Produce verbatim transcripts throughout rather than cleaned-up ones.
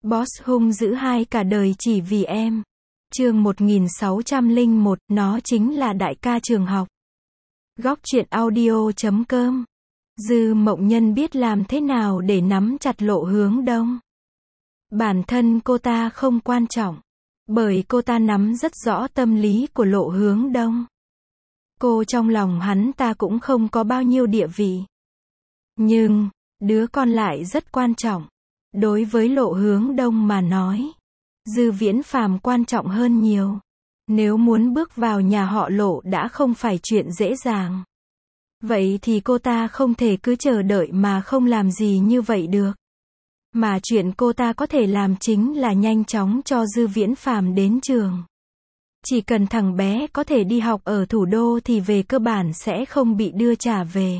Boss hung dữ hai cả đời chỉ vì em. Chương một nghìn sáu trăm lẻ một, nó chính là đại ca trường học. Góc truyện audio chấm com. Dư Mộng Nhân biết làm thế nào để nắm chặt Lộ Hướng Đông. Bản thân cô ta không quan trọng, bởi cô ta nắm rất rõ tâm lý của Lộ Hướng Đông. Cô trong lòng hắn ta cũng không có bao nhiêu địa vị. Nhưng, đứa con lại rất quan trọng. Đối với Lộ Hướng Đông mà nói, Dư Viễn Phàm quan trọng hơn nhiều. Nếu muốn bước vào nhà họ Lộ đã không phải chuyện dễ dàng. Vậy thì cô ta không thể cứ chờ đợi mà không làm gì như vậy được. Mà chuyện cô ta có thể làm chính là nhanh chóng cho Dư Viễn Phàm đến trường. Chỉ cần thằng bé có thể đi học ở thủ đô thì về cơ bản sẽ không bị đưa trả về.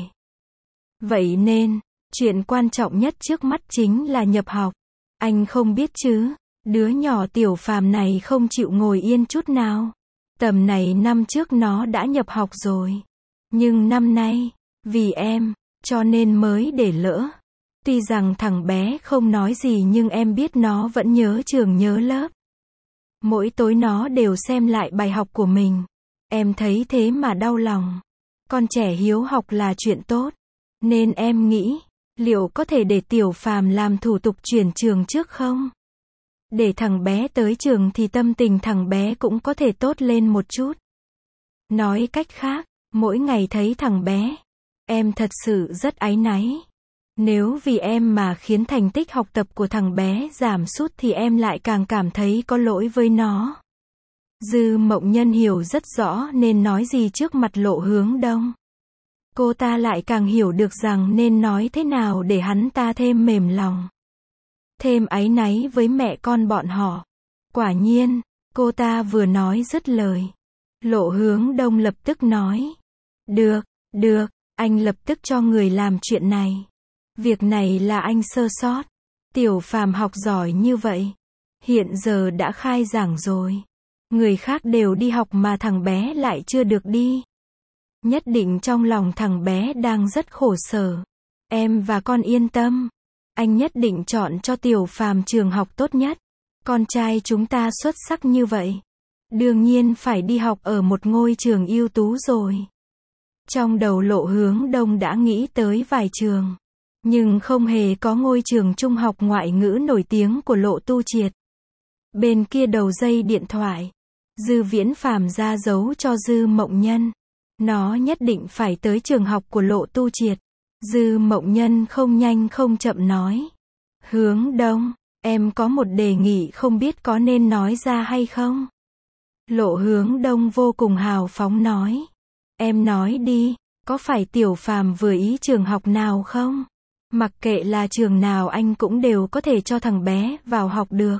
Vậy nên, chuyện quan trọng nhất trước mắt chính là nhập học. Anh không biết chứ, đứa nhỏ Tiểu Phàm này không chịu ngồi yên chút nào. Tầm này năm trước nó đã nhập học rồi. Nhưng năm nay, vì em, cho nên mới để lỡ. Tuy rằng thằng bé không nói gì nhưng em biết nó vẫn nhớ trường nhớ lớp. Mỗi tối nó đều xem lại bài học của mình. Em thấy thế mà đau lòng. Con trẻ hiếu học là chuyện tốt. Nên em nghĩ, liệu có thể để Tiểu Phàm làm thủ tục chuyển trường trước không? Để thằng bé tới trường thì tâm tình thằng bé cũng có thể tốt lên một chút. Nói cách khác, mỗi ngày thấy thằng bé, em thật sự rất áy náy. Nếu vì em mà khiến thành tích học tập của thằng bé giảm sút thì em lại càng cảm thấy có lỗi với nó. Dư Mộng Nhân hiểu rất rõ nên nói gì trước mặt Lộ Hướng Đông. Cô ta lại càng hiểu được rằng nên nói thế nào để hắn ta thêm mềm lòng. Thêm áy náy với mẹ con bọn họ. Quả nhiên, cô ta vừa nói dứt lời. Lộ Hướng Đông lập tức nói. Được, được, anh lập tức cho người làm chuyện này. Việc này là anh sơ sót. Tiểu Phàm học giỏi như vậy. Hiện giờ đã khai giảng rồi. Người khác đều đi học mà thằng bé lại chưa được đi. Nhất định trong lòng thằng bé đang rất khổ sở. Em và con yên tâm. Anh nhất định chọn cho Tiểu Phàm trường học tốt nhất. Con trai chúng ta xuất sắc như vậy. Đương nhiên phải đi học ở một ngôi trường ưu tú rồi. Trong đầu Lộ Hướng Đông đã nghĩ tới vài trường. Nhưng không hề có ngôi trường trung học ngoại ngữ nổi tiếng của Lộ Tu Triệt. Bên kia đầu dây điện thoại, Dư Viễn Phàm ra dấu cho Dư Mộng Nhân. Nó nhất định phải tới trường học của Lộ Tu Triệt. Dư Mộng Nhân không nhanh không chậm nói. Hướng Đông, em có một đề nghị không biết có nên nói ra hay không? Lộ Hướng Đông vô cùng hào phóng nói. Em nói đi, có phải Tiểu Phàm vừa ý trường học nào không? Mặc kệ là trường nào anh cũng đều có thể cho thằng bé vào học được.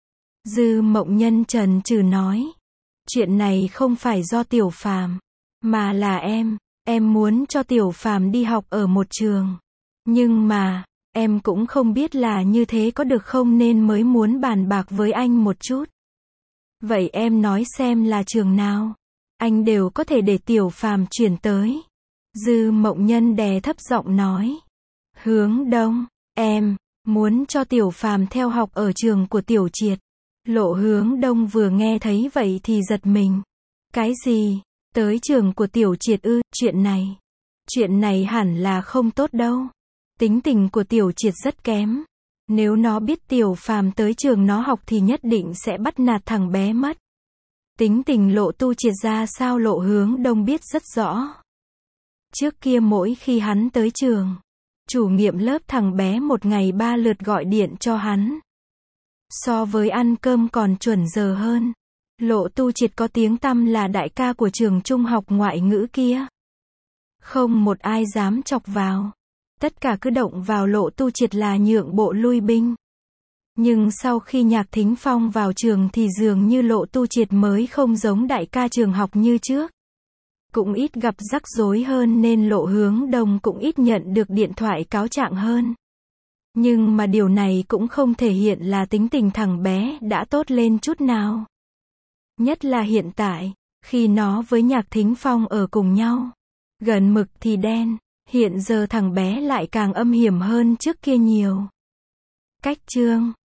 Dư Mộng Nhân chần chừ nói. Chuyện này không phải do Tiểu Phàm, mà là em. Em muốn cho Tiểu Phàm đi học ở một trường. Nhưng mà, em cũng không biết là như thế có được không nên mới muốn bàn bạc với anh một chút. Vậy em nói xem là trường nào? Anh đều có thể để Tiểu Phàm chuyển tới. Dư Mộng Nhân đè thấp giọng nói. Hướng Đông, em muốn cho Tiểu Phàm theo học ở trường của Tiểu Triệt. Lộ Hướng Đông vừa nghe thấy vậy thì giật mình. Cái gì? Tới trường của Tiểu Triệt ư? Chuyện này, chuyện này hẳn là không tốt đâu. Tính tình của Tiểu Triệt rất kém. Nếu nó biết Tiểu Phàm tới trường nó học thì nhất định sẽ bắt nạt thằng bé mất. Tính tình Lộ Tu Triệt ra sao Lộ Hướng Đông biết rất rõ. Trước kia mỗi khi hắn tới trường, chủ nhiệm lớp thằng bé một ngày ba lượt gọi điện cho hắn. So với ăn cơm còn chuẩn giờ hơn. Lộ Tu Triệt có tiếng tăm là đại ca của trường trung học ngoại ngữ kia. Không một ai dám chọc vào. Tất cả cứ động vào Lộ Tu Triệt là nhượng bộ lui binh. Nhưng sau khi Nhạc Thính Phong vào trường thì dường như Lộ Tu Triệt mới không giống đại ca trường học như trước. Cũng ít gặp rắc rối hơn nên Lộ Hướng Đông cũng ít nhận được điện thoại cáo trạng hơn. Nhưng mà điều này cũng không thể hiện là tính tình thằng bé đã tốt lên chút nào. Nhất là hiện tại, khi nó với Nhạc Thính Phong ở cùng nhau. Gần mực thì đen, hiện giờ thằng bé lại càng âm hiểm hơn trước kia nhiều. Cách chương